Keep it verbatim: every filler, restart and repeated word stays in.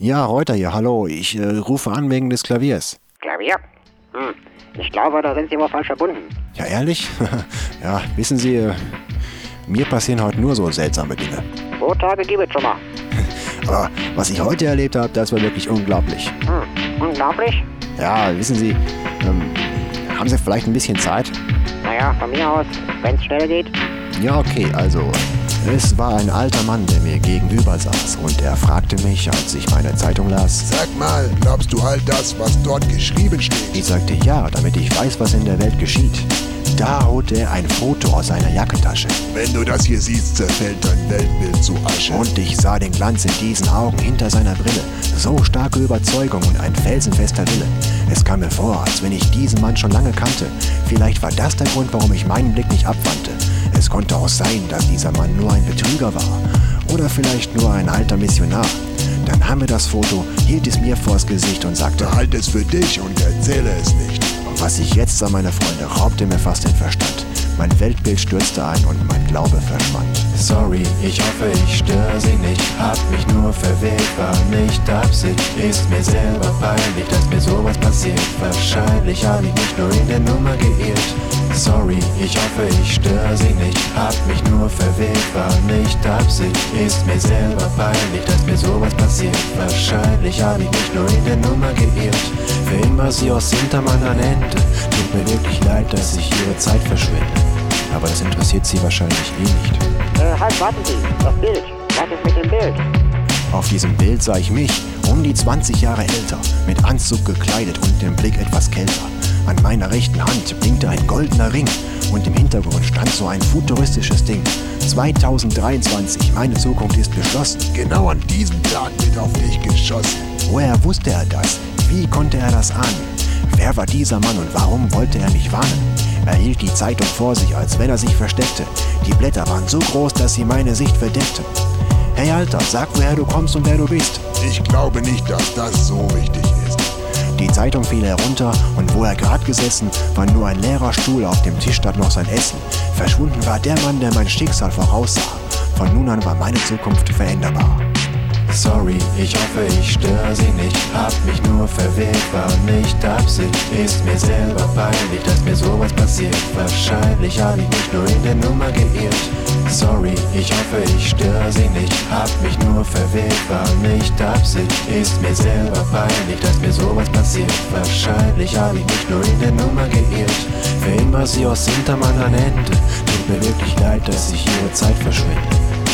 Ja, Reuter hier, hallo. Ich äh, rufe an wegen des Klaviers. Klavier? Hm. Ich glaube, da sind Sie wohl falsch verbunden. Ja, ehrlich? Ja, wissen Sie, äh, mir passieren heute nur so seltsame Dinge. So Tage gibt es schon mal. Aber was ich heute erlebt habe, das war wirklich unglaublich. Hm. Unglaublich? Ja, wissen Sie, ähm, haben Sie vielleicht ein bisschen Zeit? Naja, von mir aus, wenn es schnell geht. Ja, okay, also, es war ein alter Mann, der mir gegenüber saß und er fragte mich, als ich meine Zeitung las. Sag mal, glaubst du all das, was dort geschrieben steht? Ich sagte ja, damit ich weiß, was in der Welt geschieht. Da holte er ein Foto aus seiner Jackentasche. Wenn du das hier siehst, zerfällt dein Weltbild zu Asche. Und ich sah den Glanz in diesen Augen hinter seiner Brille. So starke Überzeugung und ein felsenfester Wille. Es kam mir vor, als wenn ich diesen Mann schon lange kannte. Vielleicht war das der Grund, warum ich meinen Blick nicht abwandte. Es konnte auch sein, dass dieser Mann nur ein Betrüger war. Oder vielleicht nur ein alter Missionar. Dann nahm er das Foto, hielt es mir vors Gesicht und sagte: Behalte es für dich und erzähle es nicht. Was ich jetzt sah, meine Freunde, raubte mir fast den Verstand. Mein Weltbild stürzte ein und mein Glaube verschwand. Sorry, ich hoffe, ich störe Sie nicht. Hab mich nur verwählt, war nicht Absicht. Ist mir selber peinlich, dass mir sowas passiert. Wahrscheinlich hab ich mich nur in der Nummer geirrt. Sorry, ich hoffe, ich störe Sie nicht. Hab mich nur verwählt, war nicht Absicht. Ist mir selber peinlich, dass mir sowas passiert. Wahrscheinlich hab ich mich nur in der Nummer geirrt. Für immer Sie aus Sintermann an Ende. Tut mir wirklich leid, dass ich Ihre Zeit verschwende. Aber das interessiert Sie wahrscheinlich eh nicht. Äh, halt, warten Sie. Das Bild. Was ist mit dem Bild? Auf diesem Bild sah ich mich, um die zwanzig Jahre älter, mit Anzug gekleidet und dem Blick etwas kälter. An meiner rechten Hand blinkte ein goldener Ring und im Hintergrund stand so ein futuristisches Ding. zweitausenddreiundzwanzig, meine Zukunft ist beschlossen. Genau an diesem Tag wird auf dich geschossen. Woher wusste er das? Wie konnte er das ahnen? Wer war dieser Mann und warum wollte er mich warnen? Er hielt die Zeitung vor sich, als wenn er sich versteckte. Die Blätter waren so groß, dass sie meine Sicht verdeckten. Hey Alter, sag, woher du kommst und wer du bist. Ich glaube nicht, dass das so wichtig ist. Die Zeitung fiel herunter und wo er gerade gesessen, war nur ein leerer Stuhl, auf dem Tisch stand noch sein Essen. Verschwunden war der Mann, der mein Schicksal voraussah. Von nun an war meine Zukunft veränderbar. Sorry, ich hoffe, ich störe Sie nicht. Hab mich nur verwählt, war nicht Absicht. Ist mir selber peinlich, dass mir sowas passiert. Wahrscheinlich hab ich mich nur in der Nummer geirrt. Sorry, ich hoffe, ich störe Sie nicht. Hab mich nur verwählt, war nicht Absicht. Ist mir selber peinlich, dass mir sowas passiert. Wahrscheinlich hab ich mich nur in der Nummer geirrt. Für immer Sie aus Sintermann an Ende. Tut mir wirklich leid, dass ich Ihre Zeit verschwende.